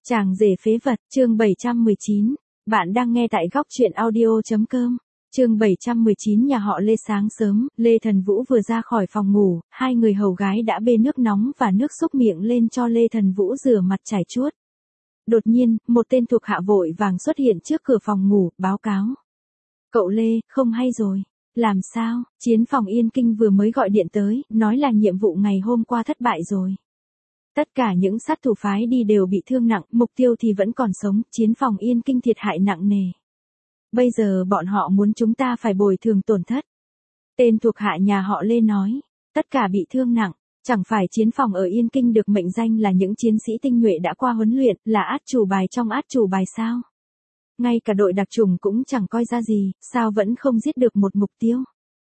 Chàng rể phế vật, chương 719. Bạn đang nghe tại góc truyện audio.com. Chương 719. Nhà họ Lê. Sáng sớm, Lê Thần Vũ vừa ra khỏi phòng ngủ, hai người hầu gái đã bê nước nóng và nước xúc miệng lên cho Lê Thần Vũ rửa mặt chải chuốt. Đột nhiên, một tên thuộc hạ vội vàng xuất hiện trước cửa phòng ngủ, báo cáo. Cậu Lê, không hay rồi. Làm sao? Chiến phòng Yên Kinh vừa mới gọi điện tới, nói là nhiệm vụ ngày hôm qua thất bại rồi. Tất cả những sát thủ phái đi đều bị thương nặng, mục tiêu thì vẫn còn sống, chiến phòng Yên Kinh thiệt hại nặng nề. Bây giờ bọn họ muốn chúng ta phải bồi thường tổn thất. Tên thuộc hạ nhà họ Lê nói, tất cả bị thương nặng, chẳng phải chiến phòng ở Yên Kinh được mệnh danh là những chiến sĩ tinh nhuệ đã qua huấn luyện, là át chủ bài trong át chủ bài sao? Ngay cả đội đặc chủng cũng chẳng coi ra gì, sao vẫn không giết được một mục tiêu?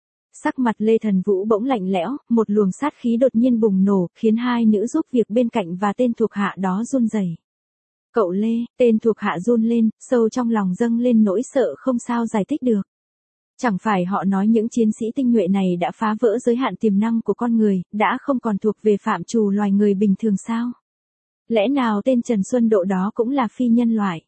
Sắc mặt Lê Thần Vũ bỗng lạnh lẽo, một luồng sát khí đột nhiên bùng nổ, khiến hai nữ giúp việc bên cạnh và tên thuộc hạ đó run rẩy. Cậu Lê, tên thuộc hạ run lên, sâu trong lòng dâng lên nỗi sợ không sao giải thích được. Chẳng phải họ nói những chiến sĩ tinh nhuệ này đã phá vỡ giới hạn tiềm năng của con người, đã không còn thuộc về phạm trù loài người bình thường sao? Lẽ nào tên Trần Xuân Độ đó cũng là phi nhân loại?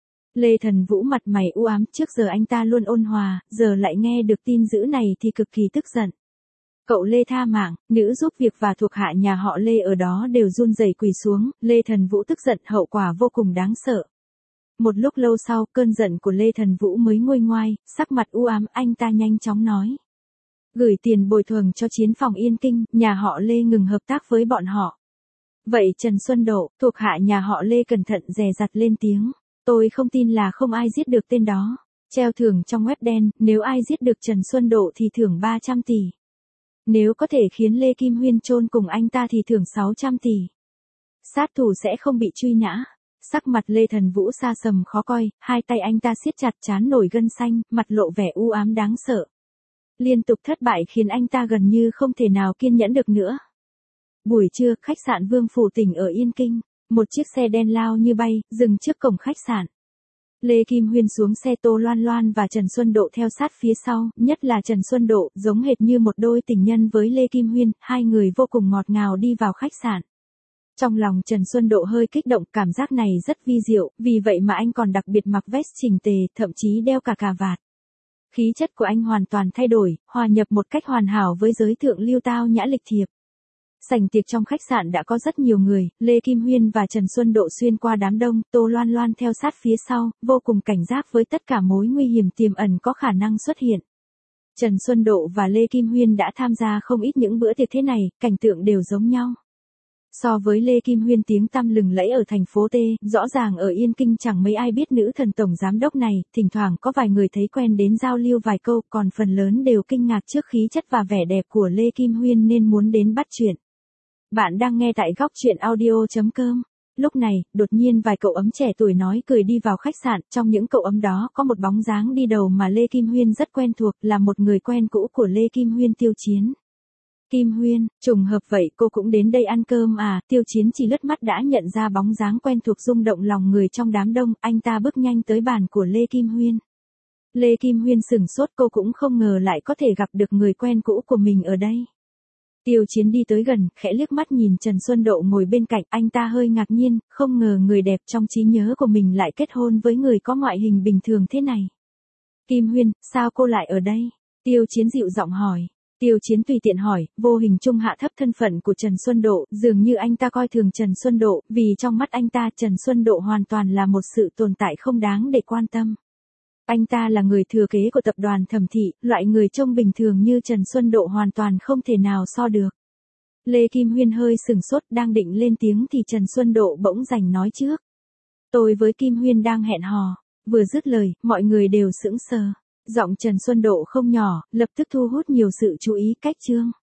Lê Thần Vũ mặt mày u ám, trước giờ anh ta luôn ôn hòa, giờ lại nghe được tin dữ này thì cực kỳ tức giận. Cậu Lê tha mạng, nữ giúp việc và thuộc hạ nhà họ Lê ở đó đều run rẩy quỳ xuống, Lê Thần Vũ tức giận, hậu quả vô cùng đáng sợ. Một lúc lâu sau, cơn giận của Lê Thần Vũ mới nguôi ngoai, sắc mặt u ám, anh ta nhanh chóng nói. Gửi tiền bồi thường cho chiến phòng Yên Kinh, nhà họ Lê ngừng hợp tác với bọn họ. Vậy Trần Xuân Độ, thuộc hạ nhà họ Lê cẩn thận dè dặt lên tiếng. Tôi không tin là không ai giết được tên đó. Treo thưởng trong web đen, nếu ai giết được Trần Xuân Độ thì thưởng 300 tỷ. Nếu có thể khiến Lê Kim Huyên chôn cùng anh ta thì thưởng 600 tỷ. Sát thủ sẽ không bị truy nã. Sắc mặt Lê Thần Vũ xa sầm khó coi, hai tay anh ta siết chặt trán nổi gân xanh, mặt lộ vẻ u ám đáng sợ. Liên tục thất bại khiến anh ta gần như không thể nào kiên nhẫn được nữa. Buổi trưa, khách sạn Vương Phủ Tỉnh ở Yên Kinh. Một chiếc xe đen lao như bay, dừng trước cổng khách sạn. Lê Kim Huyên xuống xe, Tô Loan Loan và Trần Xuân Độ theo sát phía sau, nhất là Trần Xuân Độ, giống hệt như một đôi tình nhân với Lê Kim Huyên, hai người vô cùng ngọt ngào đi vào khách sạn. Trong lòng Trần Xuân Độ hơi kích động, cảm giác này rất vi diệu, vì vậy mà anh còn đặc biệt mặc vest chỉnh tề, thậm chí đeo cả cà vạt. Khí chất của anh hoàn toàn thay đổi, hòa nhập một cách hoàn hảo với giới thượng lưu tao nhã lịch thiệp. Sảnh tiệc trong khách sạn đã có rất nhiều người, Lê Kim Huyên và Trần Xuân Độ xuyên qua đám đông, Tô Loan Loan theo sát phía sau, vô cùng cảnh giác với tất cả mối nguy hiểm tiềm ẩn có khả năng xuất hiện. Trần Xuân Độ và Lê Kim Huyên đã tham gia không ít những bữa tiệc thế này, cảnh tượng đều giống nhau. So với Lê Kim Huyên tiếng tăm lừng lẫy ở thành phố T, rõ ràng ở Yên Kinh chẳng mấy ai biết nữ thần tổng giám đốc này, thỉnh thoảng có vài người thấy quen đến giao lưu vài câu, còn phần lớn đều kinh ngạc trước khí chất và vẻ đẹp của Lê Kim Huyên nên muốn đến bắt chuyện. Bạn đang nghe tại góc truyện audio.com. Lúc này, đột nhiên vài cậu ấm trẻ tuổi nói cười đi vào khách sạn, trong những cậu ấm đó có một bóng dáng đi đầu mà Lê Kim Huyên rất quen thuộc, là một người quen cũ của Lê Kim Huyên, Tiêu Chiến. Kim Huyên, trùng hợp vậy cô cũng đến đây ăn cơm à? Tiêu Chiến chỉ lướt mắt đã nhận ra bóng dáng quen thuộc rung động lòng người trong đám đông, anh ta bước nhanh tới bàn của Lê Kim Huyên. Lê Kim Huyên sửng sốt, cô cũng không ngờ lại có thể gặp được người quen cũ của mình ở đây. Tiêu Chiến đi tới gần, khẽ liếc mắt nhìn Trần Xuân Độ ngồi bên cạnh, anh ta hơi ngạc nhiên, không ngờ người đẹp trong trí nhớ của mình lại kết hôn với người có ngoại hình bình thường thế này. Kim Huyên, sao cô lại ở đây? Tiêu Chiến dịu giọng hỏi. Tiêu Chiến tùy tiện hỏi, vô hình trung hạ thấp thân phận của Trần Xuân Độ, dường như anh ta coi thường Trần Xuân Độ, vì trong mắt anh ta Trần Xuân Độ hoàn toàn là một sự tồn tại không đáng để quan tâm. Anh ta là người thừa kế của tập đoàn Thẩm Thị, loại người trông bình thường như Trần Xuân Độ hoàn toàn không thể nào so được. Lê Kim Huyên hơi sửng sốt, đang định lên tiếng thì Trần Xuân Độ bỗng giành nói trước. Tôi với Kim Huyên đang hẹn hò. Vừa dứt lời, mọi người đều sững sờ. Giọng Trần Xuân Độ không nhỏ, lập tức thu hút nhiều sự chú ý. Cách chương.